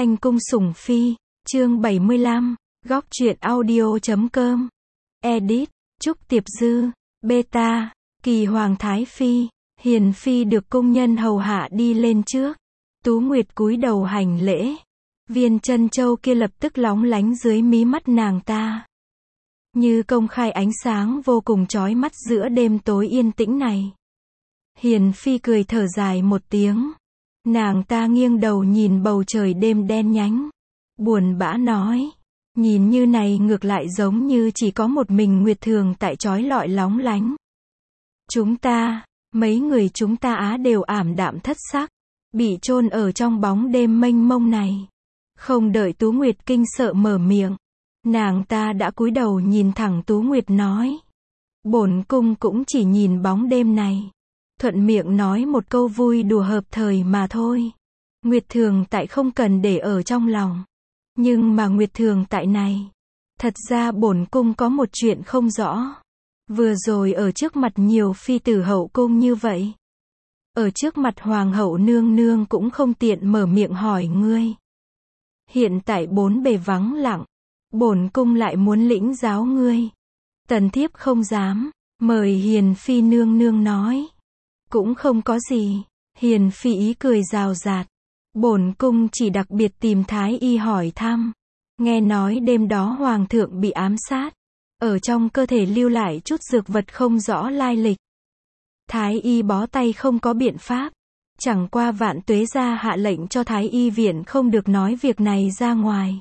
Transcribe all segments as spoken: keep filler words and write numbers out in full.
Thanh cung sủng phi, chương bảy mươi lăm, góc truyện audio chấm com. Edit, Trúc Tiệp Dư, Beta, Kỳ Hoàng Thái Phi, Hiền Phi được cung nhân hầu hạ đi lên trước. Tú Nguyệt cúi đầu hành lễ. Viên chân châu kia lập tức lóng lánh dưới mí mắt nàng ta. Như công khai ánh sáng vô cùng chói mắt giữa đêm tối yên tĩnh này. Hiền Phi cười thở dài một tiếng. Nàng ta nghiêng đầu nhìn bầu trời đêm đen nhánh. Buồn bã nói. Nhìn như này ngược lại giống như chỉ có một mình Nguyệt Thường tại chói lọi lóng lánh. Chúng ta, mấy người chúng ta á đều ảm đạm thất sắc. Bị chôn ở trong bóng đêm mênh mông này. Không đợi Tú Nguyệt kinh sợ mở miệng. Nàng ta đã cúi đầu nhìn thẳng Tú Nguyệt nói. Bổn cung cũng chỉ nhìn bóng đêm này. Thuận miệng nói một câu vui đùa hợp thời mà thôi. Nguyệt Thường tại không cần để ở trong lòng. Nhưng mà Nguyệt Thường tại này. Thật ra bổn cung có một chuyện không rõ. Vừa rồi ở trước mặt nhiều phi tử hậu cung như vậy. Ở trước mặt hoàng hậu nương nương cũng không tiện mở miệng hỏi ngươi. Hiện tại bốn bề vắng lặng. Bổn cung lại muốn lĩnh giáo ngươi. Tần thiếp không dám. Mời Hiền Phi nương nương nói. Cũng không có gì. Hiền Phi ý cười rào rạt. Bổn cung chỉ đặc biệt tìm Thái y hỏi thăm. Nghe nói đêm đó hoàng thượng bị ám sát. Ở trong cơ thể lưu lại chút dược vật không rõ lai lịch. Thái y bó tay không có biện pháp. Chẳng qua Vạn Tuế gia hạ lệnh cho Thái y viện không được nói việc này ra ngoài.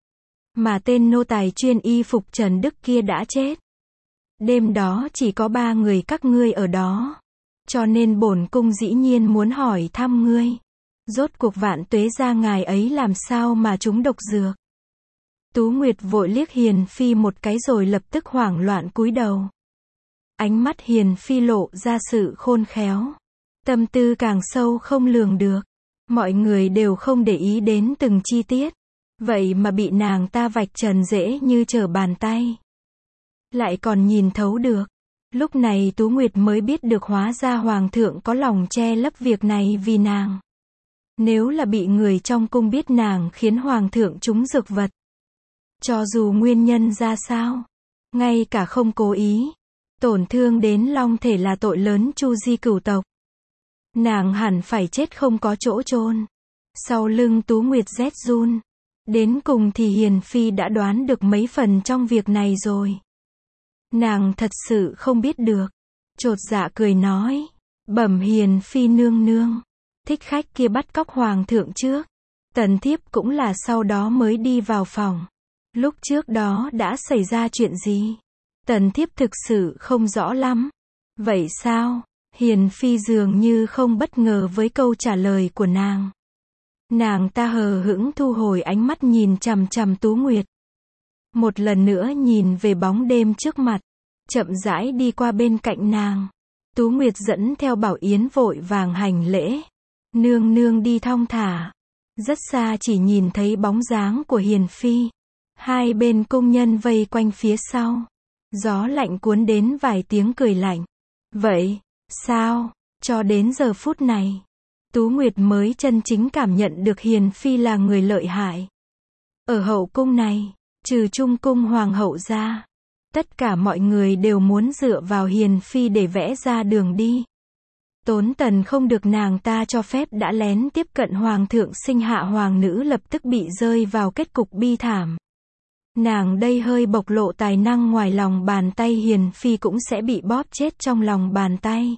Mà tên nô tài chuyên y phục Trần Đức kia đã chết. Đêm đó chỉ có ba người các ngươi ở đó. Cho nên bổn cung dĩ nhiên muốn hỏi thăm ngươi. Rốt cuộc Vạn Tuế gia ngài ấy làm sao mà trúng độc dược. Tú Nguyệt vội liếc Hiền Phi một cái rồi lập tức hoảng loạn cúi đầu. Ánh mắt Hiền Phi lộ ra sự khôn khéo. Tâm tư càng sâu không lường được. Mọi người đều không để ý đến từng chi tiết. Vậy mà bị nàng ta vạch trần dễ như trở bàn tay. Lại còn nhìn thấu được. Lúc này Tú Nguyệt mới biết được hóa ra hoàng thượng có lòng che lấp việc này vì nàng. Nếu là bị người trong cung biết nàng khiến hoàng thượng trúng dược vật. Cho dù nguyên nhân ra sao. Ngay cả không cố ý. Tổn thương đến long thể là tội lớn chu di cửu tộc. Nàng hẳn phải chết không có chỗ chôn. Sau lưng Tú Nguyệt rét run. Đến cùng thì Hiền Phi đã đoán được mấy phần trong việc này rồi. Nàng thật sự không biết được. Chột dạ cười nói. Bẩm Hiền Phi nương nương. Thích khách kia bắt cóc hoàng thượng trước. Tần thiếp cũng là sau đó mới đi vào phòng. Lúc trước đó đã xảy ra chuyện gì? Tần thiếp thực sự không rõ lắm. Vậy sao? Hiền Phi dường như không bất ngờ với câu trả lời của nàng. Nàng ta hờ hững thu hồi ánh mắt nhìn chằm chằm Tú Nguyệt. Một lần nữa nhìn về bóng đêm trước mặt. Chậm rãi đi qua bên cạnh nàng. Tú Nguyệt dẫn theo Bảo Yến vội vàng hành lễ. Nương nương đi thong thả. Rất xa chỉ nhìn thấy bóng dáng của Hiền Phi. Hai bên cung nhân vây quanh phía sau. Gió lạnh cuốn đến vài tiếng cười lạnh. Vậy, sao, cho đến giờ phút này. Tú Nguyệt mới chân chính cảm nhận được Hiền Phi là người lợi hại. Ở hậu cung này, trừ Trung cung hoàng hậu ra. Tất cả mọi người đều muốn dựa vào Hiền Phi để vẽ ra đường đi. Tốn Tần không được nàng ta cho phép đã lén tiếp cận hoàng thượng sinh hạ hoàng nữ lập tức bị rơi vào kết cục bi thảm. Nàng đây hơi bộc lộ tài năng ngoài lòng bàn tay Hiền Phi cũng sẽ bị bóp chết trong lòng bàn tay.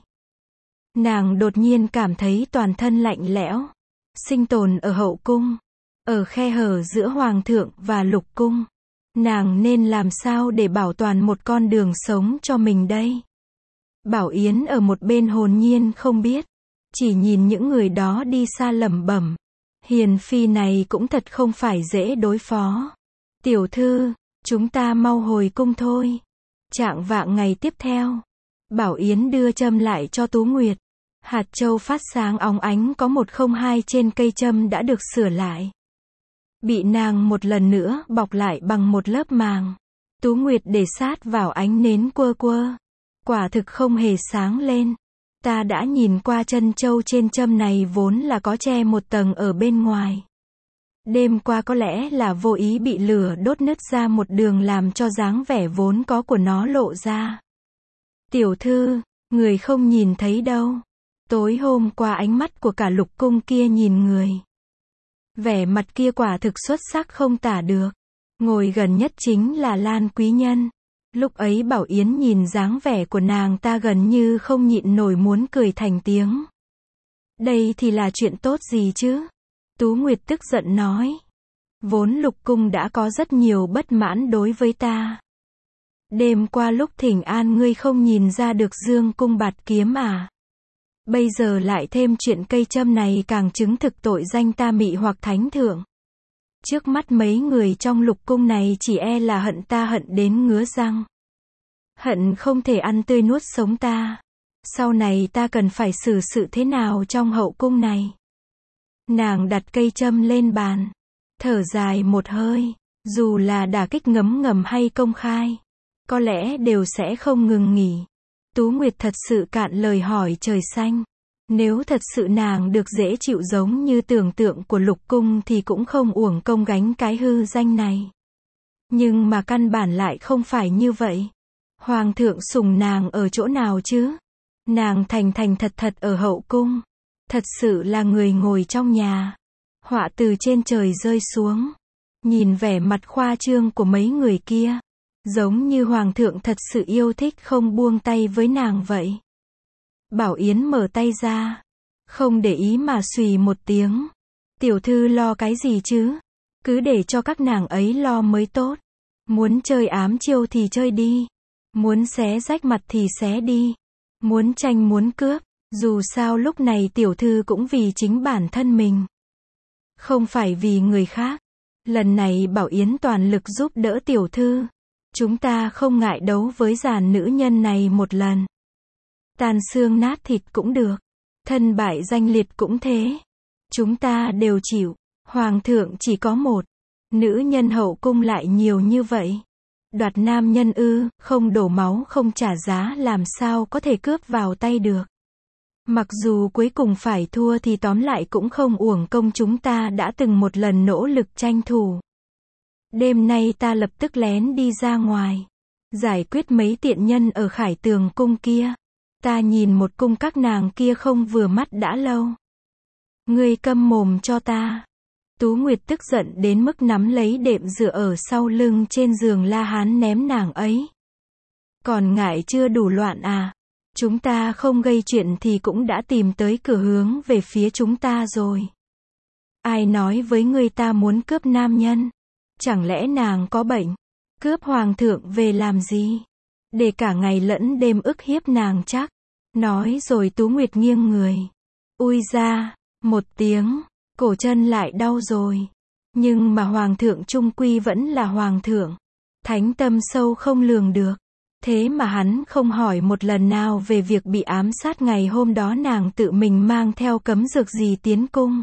Nàng đột nhiên cảm thấy toàn thân lạnh lẽo. Sinh tồn ở hậu cung. Ở khe hở giữa hoàng thượng và lục cung. Nàng nên làm sao để bảo toàn một con đường sống cho mình đây? Bảo Yến ở một bên hồn nhiên không biết. Chỉ nhìn những người đó đi xa lẩm bẩm. Hiền Phi này cũng thật không phải dễ đối phó. Tiểu thư, chúng ta mau hồi cung thôi. Chạng vạng ngày tiếp theo. Bảo Yến đưa châm lại cho Tú Nguyệt. Hạt châu phát sáng óng ánh có một không hai trên cây châm đã được sửa lại. Bị nàng một lần nữa bọc lại bằng một lớp màng. Tú Nguyệt để sát vào ánh nến quơ quơ. Quả thực không hề sáng lên. Ta đã nhìn qua chân châu trên châm này vốn là có che một tầng ở bên ngoài. Đêm qua có lẽ là vô ý bị lửa đốt nứt ra một đường làm cho dáng vẻ vốn có của nó lộ ra. Tiểu thư, người không nhìn thấy đâu. Tối hôm qua ánh mắt của cả lục cung kia nhìn người. Vẻ mặt kia quả thực xuất sắc không tả được. Ngồi gần nhất chính là Lan quý nhân. Lúc ấy Bảo Yến nhìn dáng vẻ của nàng ta gần như không nhịn nổi muốn cười thành tiếng. Đây thì là chuyện tốt gì chứ? Tú Nguyệt tức giận nói. Vốn lục cung đã có rất nhiều bất mãn đối với ta. Đêm qua lúc thỉnh an ngươi không nhìn ra được dương cung bạt kiếm à? Bây giờ lại thêm chuyện cây châm này càng chứng thực tội danh ta mị hoặc thánh thượng. Trước mắt mấy người trong lục cung này chỉ e là hận ta hận đến ngứa răng. Hận không thể ăn tươi nuốt sống ta. Sau này ta cần phải xử sự thế nào trong hậu cung này? Nàng đặt cây châm lên bàn. Thở dài một hơi. Dù là đả kích ngấm ngầm hay công khai, có lẽ đều sẽ không ngừng nghỉ. Tú Nguyệt thật sự cạn lời hỏi trời xanh. Nếu thật sự nàng được dễ chịu giống như tưởng tượng của lục cung thì cũng không uổng công gánh cái hư danh này. Nhưng mà căn bản lại không phải như vậy. Hoàng thượng sủng nàng ở chỗ nào chứ? Nàng thành thành thật thật ở hậu cung. Thật sự là người ngồi trong nhà. Họa từ trên trời rơi xuống. Nhìn vẻ mặt khoa trương của mấy người kia. Giống như hoàng thượng thật sự yêu thích không buông tay với nàng vậy. Bảo Yến mở tay ra. Không để ý mà xùy một tiếng. Tiểu thư lo cái gì chứ? Cứ để cho các nàng ấy lo mới tốt. Muốn chơi ám chiêu thì chơi đi. Muốn xé rách mặt thì xé đi. Muốn tranh muốn cướp. Dù sao lúc này tiểu thư cũng vì chính bản thân mình. Không phải vì người khác. Lần này Bảo Yến toàn lực giúp đỡ tiểu thư. Chúng ta không ngại đấu với dàn nữ nhân này một lần. Tàn xương nát thịt cũng được. Thân bại danh liệt cũng thế. Chúng ta đều chịu. Hoàng thượng chỉ có một. Nữ nhân hậu cung lại nhiều như vậy. Đoạt nam nhân ư, không đổ máu không trả giá làm sao có thể cướp vào tay được. Mặc dù cuối cùng phải thua thì tóm lại cũng không uổng công chúng ta đã từng một lần nỗ lực tranh thủ. Đêm nay ta lập tức lén đi ra ngoài. Giải quyết mấy tiện nhân ở Khải Tường cung kia. Ta nhìn một cung các nàng kia không vừa mắt đã lâu. Ngươi câm mồm cho ta. Tú Nguyệt tức giận đến mức nắm lấy đệm dựa ở sau lưng trên giường La Hán ném nàng ấy. Còn ngại chưa đủ loạn à? Chúng ta không gây chuyện thì cũng đã tìm tới cửa hướng về phía chúng ta rồi. Ai nói với ngươi ta muốn cướp nam nhân? Chẳng lẽ nàng có bệnh? Cướp hoàng thượng về làm gì? Để cả ngày lẫn đêm ức hiếp nàng chắc. Nói rồi Tú Nguyệt nghiêng người. Ui ra, một tiếng, cổ chân lại đau rồi. Nhưng mà hoàng thượng trung quy vẫn là hoàng thượng. Thánh tâm sâu không lường được. Thế mà hắn không hỏi một lần nào về việc bị ám sát ngày hôm đó nàng tự mình mang theo cấm dược gì tiến cung.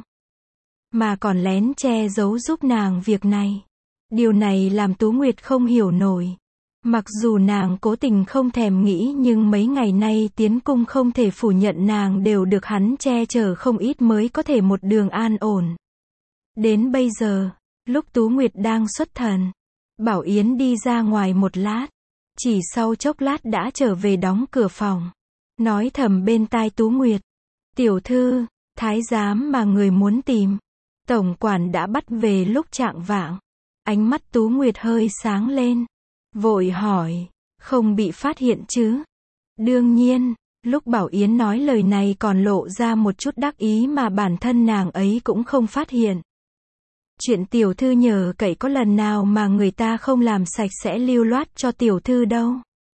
Mà còn lén che giấu giúp nàng việc này. Điều này làm Tú Nguyệt không hiểu nổi. Mặc dù nàng cố tình không thèm nghĩ nhưng mấy ngày nay tiến cung không thể phủ nhận nàng đều được hắn che chở không ít mới có thể một đường an ổn. Đến bây giờ, lúc Tú Nguyệt đang xuất thần, Bảo Yến đi ra ngoài một lát. Chỉ sau chốc lát đã trở về đóng cửa phòng. Nói thầm bên tai Tú Nguyệt. Tiểu thư, thái giám mà người muốn tìm. Tổng quản đã bắt về lúc chạng vạng. Ánh mắt Tú Nguyệt hơi sáng lên. Vội hỏi, không bị phát hiện chứ? Đương nhiên, lúc Bảo Yến nói lời này còn lộ ra một chút đắc ý mà bản thân nàng ấy cũng không phát hiện. Chuyện tiểu thư nhờ cậy có lần nào mà người ta không làm sạch sẽ lưu loát cho tiểu thư đâu.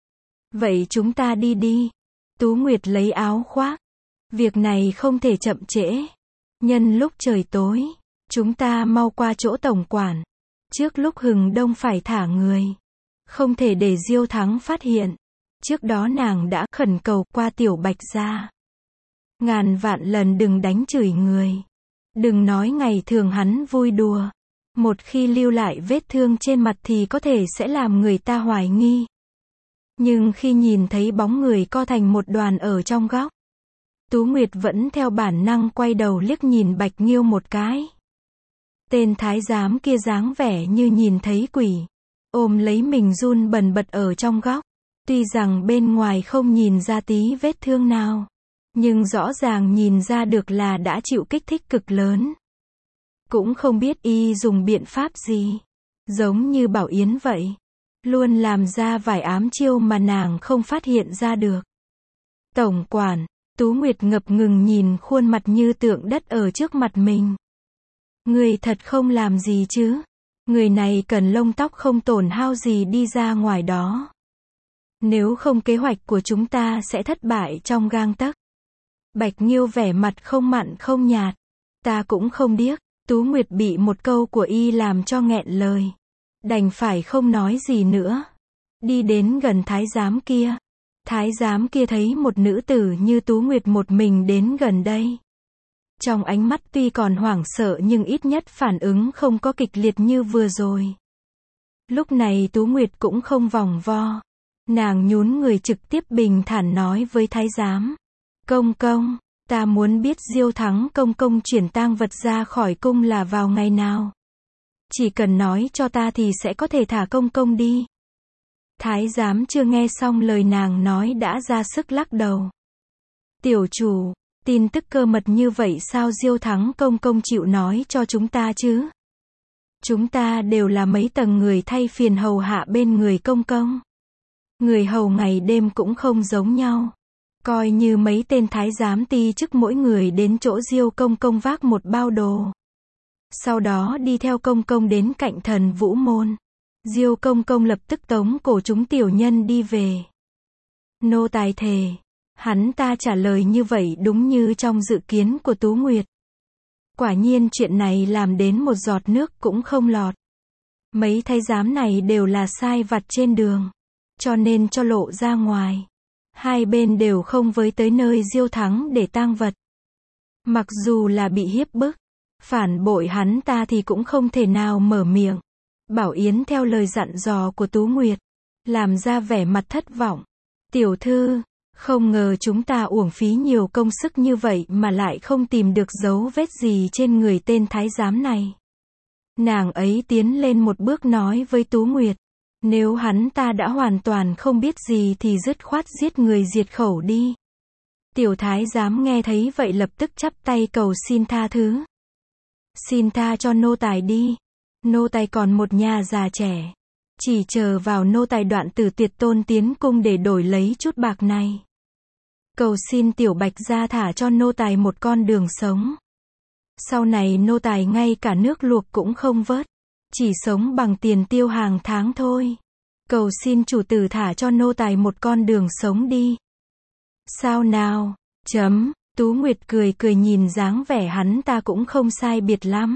Vậy chúng ta đi đi. Tú Nguyệt lấy áo khoác. Việc này không thể chậm trễ. Nhân lúc trời tối, chúng ta mau qua chỗ tổng quản. Trước lúc hừng đông phải thả người. Không thể để Diêu Thắng phát hiện. Trước đó nàng đã khẩn cầu qua Tiểu Bạch gia. Ngàn vạn lần đừng đánh chửi người. Đừng nói ngày thường hắn vui đùa. Một khi lưu lại vết thương trên mặt thì có thể sẽ làm người ta hoài nghi. Nhưng khi nhìn thấy bóng người co thành một đoàn ở trong góc, Tú Nguyệt vẫn theo bản năng quay đầu liếc nhìn Bạch Nghiêu một cái. Tên thái giám kia dáng vẻ như nhìn thấy quỷ, ôm lấy mình run bần bật ở trong góc. Tuy rằng bên ngoài không nhìn ra tí vết thương nào, nhưng rõ ràng nhìn ra được là đã chịu kích thích cực lớn. Cũng không biết y dùng biện pháp gì, giống như Bảo Yến vậy, luôn làm ra vài ám chiêu mà nàng không phát hiện ra được. Tổng quản, Tú Nguyệt ngập ngừng nhìn khuôn mặt như tượng đất ở trước mặt mình. Người thật không làm gì chứ? Người này cần lông tóc không tổn hao gì đi ra ngoài đó. Nếu không kế hoạch của chúng ta sẽ thất bại trong gang tấc. Bạch Nghiêu vẻ mặt không mặn không nhạt. Ta cũng không điếc. Tú Nguyệt bị một câu của y làm cho nghẹn lời. Đành phải không nói gì nữa. Đi đến gần thái giám kia. Thái giám kia thấy một nữ tử như Tú Nguyệt một mình đến gần đây. Trong ánh mắt tuy còn hoảng sợ nhưng ít nhất phản ứng không có kịch liệt như vừa rồi. Lúc này Tú Nguyệt cũng không vòng vo. Nàng nhún người trực tiếp bình thản nói với thái giám. Công công, ta muốn biết Diêu Thắng công công chuyển tang vật ra khỏi cung là vào ngày nào. Chỉ cần nói cho ta thì sẽ có thể thả công công đi. Thái giám chưa nghe xong lời nàng nói đã ra sức lắc đầu. Tiểu chủ, tin tức cơ mật như vậy sao Diêu Thắng công công chịu nói cho chúng ta chứ? Chúng ta đều là mấy tầng người thay phiền hầu hạ bên người công công. Người hầu ngày đêm cũng không giống nhau. Coi như mấy tên thái giám ti chức mỗi người đến chỗ Diêu công công vác một bao đồ. Sau đó đi theo công công đến cạnh thần vũ môn. Diêu công công lập tức tống cổ chúng tiểu nhân đi về. Nô tài thề. Hắn ta trả lời như vậy đúng như trong dự kiến của Tú Nguyệt. Quả nhiên chuyện này làm đến một giọt nước cũng không lọt. Mấy thái giám này đều là sai vặt trên đường. Cho nên cho lộ ra ngoài. Hai bên đều không với tới nơi Diêu Thắng để tang vật. Mặc dù là bị hiếp bức, phản bội hắn ta thì cũng không thể nào mở miệng. Bảo Yến theo lời dặn dò của Tú Nguyệt, làm ra vẻ mặt thất vọng. Tiểu thư, không ngờ chúng ta uổng phí nhiều công sức như vậy mà lại không tìm được dấu vết gì trên người tên thái giám này. Nàng ấy tiến lên một bước nói với Tú Nguyệt. Nếu hắn ta đã hoàn toàn không biết gì thì dứt khoát giết người diệt khẩu đi. Tiểu thái giám nghe thấy vậy lập tức chắp tay cầu xin tha thứ. Xin tha cho nô tài đi. Nô tài còn một nhà già trẻ. Chỉ chờ vào nô tài Đoạn Tử Tuyệt Tôn tiến cung để đổi lấy chút bạc này. Cầu xin tiểu bạch gia thả cho nô tài một con đường sống. Sau này nô tài ngay cả nước luộc cũng không vớt. Chỉ sống bằng tiền tiêu hàng tháng thôi. Cầu xin chủ tử thả cho nô tài một con đường sống đi. Sao nào? Chấm. Tú Nguyệt cười cười nhìn dáng vẻ hắn ta cũng không sai biệt lắm.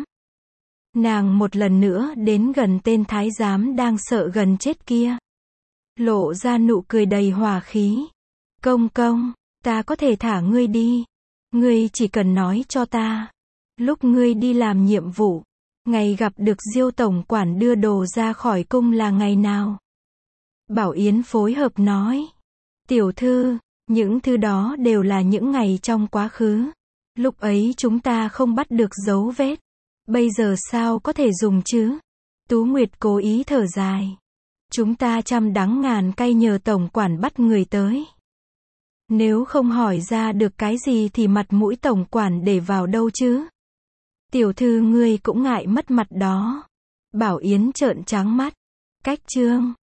Nàng một lần nữa đến gần tên thái giám đang sợ gần chết kia. Lộ ra nụ cười đầy hòa khí. Công công, ta có thể thả ngươi đi. Ngươi chỉ cần nói cho ta. Lúc ngươi đi làm nhiệm vụ, ngày gặp được Diêu tổng quản đưa đồ ra khỏi cung là ngày nào? Bảo Yến phối hợp nói. Tiểu thư, những thứ đó đều là những ngày trong quá khứ. Lúc ấy chúng ta không bắt được dấu vết. Bây giờ sao có thể dùng chứ? Tú Nguyệt cố ý thở dài. Chúng ta trăm đắng ngàn cay nhờ tổng quản bắt người tới. Nếu không hỏi ra được cái gì thì mặt mũi tổng quản để vào đâu chứ? Tiểu thư ngươi cũng ngại mất mặt đó. Bảo Yến trợn trắng mắt. Cách chương